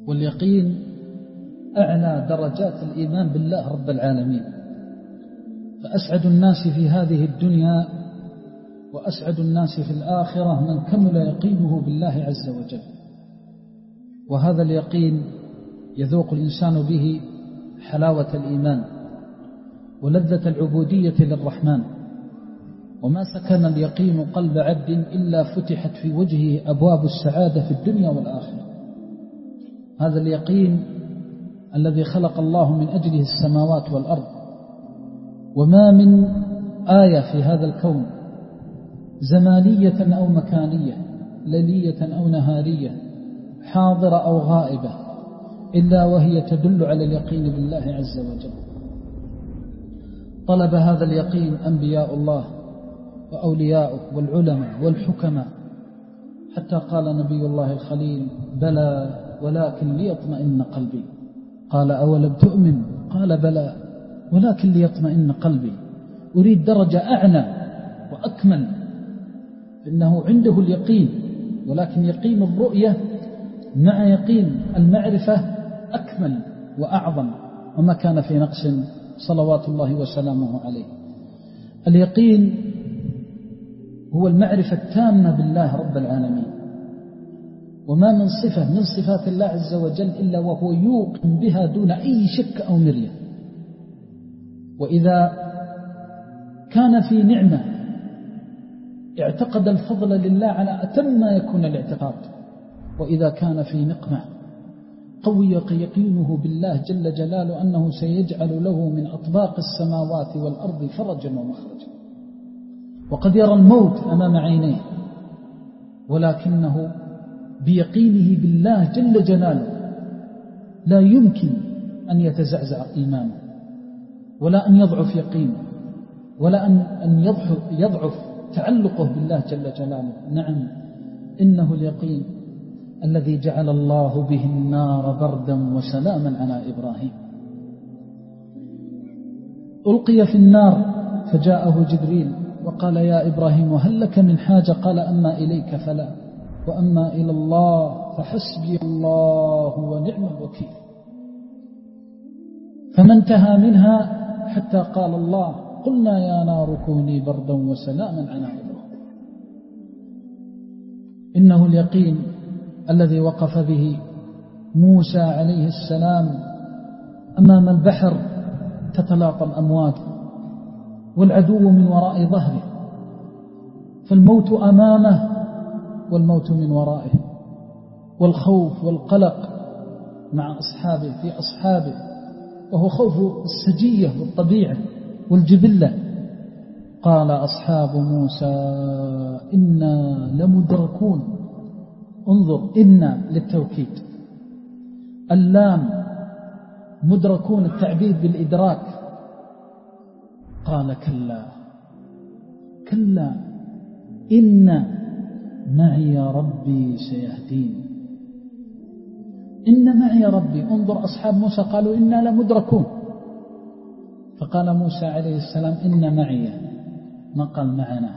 واليقين أعلى درجات الإيمان بالله رب العالمين. فأسعد الناس في هذه الدنيا وأسعد الناس في الآخرة من كمل يقينه بالله عز وجل. وهذا اليقين يذوق الإنسان به حلاوة الإيمان ولذة العبودية للرحمن. وما سكن اليقين قلب عبد إلا فتحت في وجهه أبواب السعادة في الدنيا والآخرة. هذا اليقين الذي خلق الله من أجله السماوات والأرض، وما من آية في هذا الكون زمانية أو مكانية، ليلية أو نهارية، حاضرة أو غائبة، إلا وهي تدل على اليقين بالله عز وجل. طلب هذا اليقين أنبياء الله وأولياؤه والعلماء والحكماء، حتى قال نبي الله الخليل: بلى ولكن ليطمئن قلبي. قال: أولم تؤمن؟ قال: بلى ولكن ليطمئن قلبي. أريد درجة أعلى وأكمل، إنه عنده اليقين، ولكن يقين الرؤية مع يقين المعرفة أكمل وأعظم، وما كان في نقص صلوات الله وسلامه عليه. اليقين هو المعرفة التامة بالله رب العالمين، وما من صفة من صفات الله عز وجل إلا وهو يوقن بها دون أي شك أو مرية. وإذا كان في نعمة اعتقد الفضل لله على أتم ما يكون الاعتقاد، وإذا كان في نقمة قوي يقينه بالله جل جلاله أنه سيجعل له من أطباق السماوات والأرض فرجا ومخرجا. وقد يرى الموت أمام عينيه، ولكنه بيقينه بالله جل جلاله لا يمكن أن يتزعزع إيمانه، ولا أن يضعف يقينه، ولا أن يضعف تعلقه بالله جل جلاله. نعم، إنه اليقين الذي جعل الله به النار بردا وسلاما على إبراهيم. ألقي في النار فجاءه جبريل وقال: يا إبراهيم هل لك من حاجة؟ قال: أما إليك فلا، وأما إلى الله فحسبي الله ونعم الوكيل. فما انتهى منها حتى قال الله: قلنا يا نار كوني بردا وسلاما على إبراهيم. إنه اليقين الذي وقف به موسى عليه السلام أمام البحر تتلاطم أمواجه والعدو من وراء ظهره، فالموت أمامه والموت من ورائه، والخوف والقلق مع أصحابه في أصحابه، وهو خوف السجية والطبيعة والجبلة. قال أصحاب موسى: إنا لمدركون. انظر، إنا للتوكيد، اللام مدركون التعبير بالإدراك. قال: كلا كلا إن معي ربي سيهدين. إن معي ربي. انظر، أصحاب موسى قالوا: إنا لمدركون، فقال موسى عليه السلام: إن معي، ما قال معنا.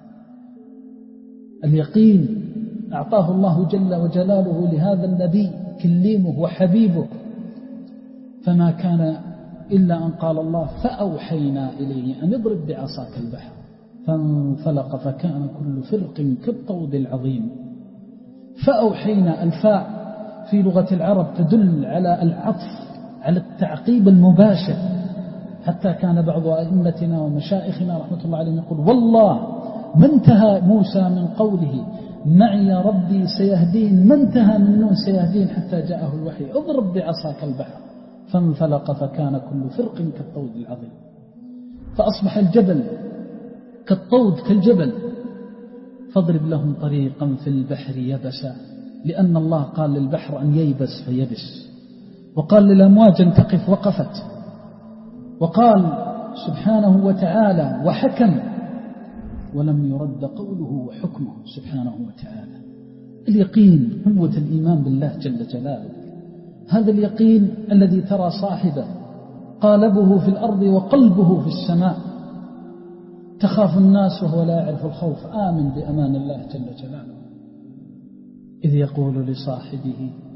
اليقين أعطاه الله جل وجلاله لهذا النبي كليمه وحبيبه، فما كان إلا أن قال الله: فأوحينا إليه أن اضرب بعصاك البحر فانفلق فكان كل فرق كالطود العظيم. فأوحينا، الفاء في لغة العرب تدل على العطف، على التعقيب المباشر، حتى كان بعض أئمتنا ومشائخنا رحمة الله عليهم يقول: والله ما انتهى موسى من قوله معي ربي سيهدين، ما انتهى من نون سيهدين حتى جاءه الوحي: اضرب بعصاك البحر فانفلق فكان كل فرق كالطود العظيم. فأصبح الجبل كالطود كالجبل، فاضرب لهم طريقا في البحر يبسا، لأن الله قال للبحر أن ييبس فيبس، وقال للأمواج أن تقف وقفت، وقال سبحانه وتعالى وحكم ولم يرد قوله وحكمه سبحانه وتعالى. اليقين قوة الإيمان بالله جل جلاله. هذا اليقين الذي ترى صاحبه قالبه في الأرض وقلبه في السماء، تخاف الناس وهو لا يعرف الخوف، آمن بأمان الله جل جلاله، إذ يقول لصاحبه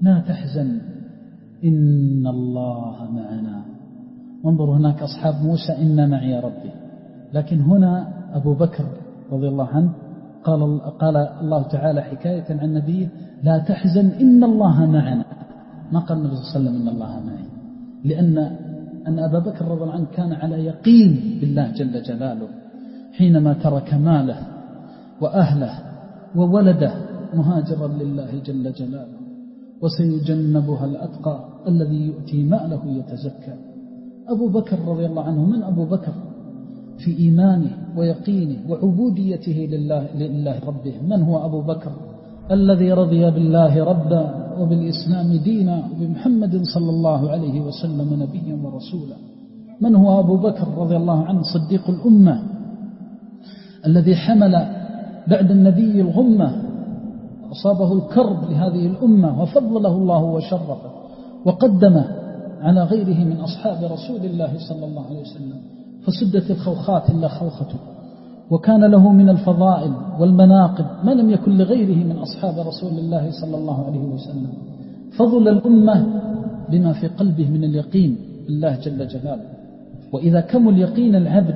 لا تحزن إن الله معنا. وانظر هناك أصحاب موسى إن معي ربي، لكن هنا أبو بكر رضي الله عنه قال الله تعالى حكاية عن نبيه لا تحزن إن الله معنا، ما قال النبي صلى الله عليه وسلم إن الله معي، لأن أبا بكر رضي الله عنه كان على يقين بالله جل جلاله حينما ترك ماله وأهله وولده مهاجرا لله جل جلاله، وسيجنبها الأتقى الذي يؤتي ماله يتزكى. أبو بكر رضي الله عنه من أبو بكر في إيمانه ويقينه وعبوديته لله ربه؟ من هو أبو بكر الذي رضي بالله ربا وبالإسلام دينا وبمحمد صلى الله عليه وسلم نبيا ورسولا؟ من هو أبو بكر رضي الله عنه صديق الأمة الذي حمل بعد النبي الغمة، أصابه الكرب لهذه الأمة وفضله الله وشرفه وقدمه على غيره من أصحاب رسول الله صلى الله عليه وسلم، فسدت الخوخات إلا خوخته، وكان له من الفضائل والمناقب ما لم يكن لغيره من أصحاب رسول الله صلى الله عليه وسلم. فضل الأمة بما في قلبه من اليقين بالله جل جلاله، وإذا كمل يقين العبد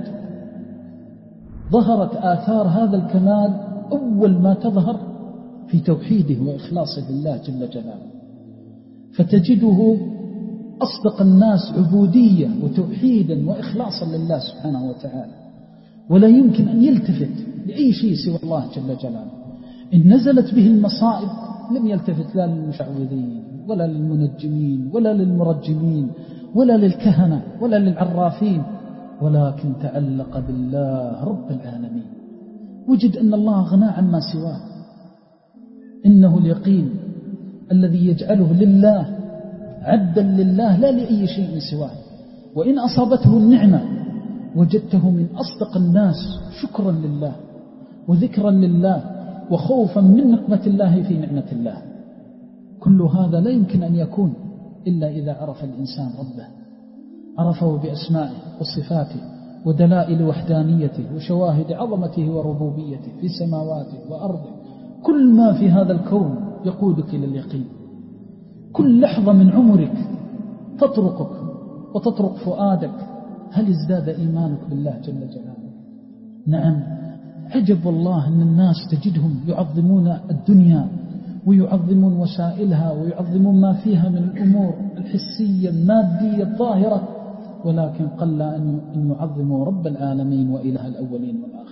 ظهرت آثار هذا الكمال أول ما تظهر في توحيده وإخلاصه لله جل جلاله، فتجده أصدق الناس عبودية وتوحيدا وإخلاصا لله سبحانه وتعالى، ولا يمكن أن يلتفت لأي شيء سوى الله جل جلاله. إن نزلت به المصائب لم يلتفت لا للمشعوذين ولا للمنجمين ولا للمرجمين ولا للكهنة ولا للعرافين، ولكن تعلق بالله رب العالمين، وجد أن الله غنى عما سواه. إنه اليقين الذي يجعله لله عبدا لله لا لأي شيء سواه. وإن أصابته النعمة وجدته من أصدق الناس شكرا لله وذكرا لله وخوفا من نقمة الله في نعمة الله. كل هذا لا يمكن أن يكون إلا إذا عرف الإنسان ربه، عرفه بأسمائه وصفاته ودلائل وحدانيته وشواهد عظمته وربوبيته في سماواته وأرضه. كل ما في هذا الكون يقودك إلى اليقين. كل لحظة من عمرك تطرقك وتطرق فؤادك، هل ازداد إيمانك بالله جل جلاله؟ نعم، عجب والله أن الناس تجدهم يعظمون الدنيا ويعظمون وسائلها ويعظمون ما فيها من الأمور الحسية المادية الظاهرة، ولكن قل أن يعظموا رب العالمين وإله الأولين والآخرين.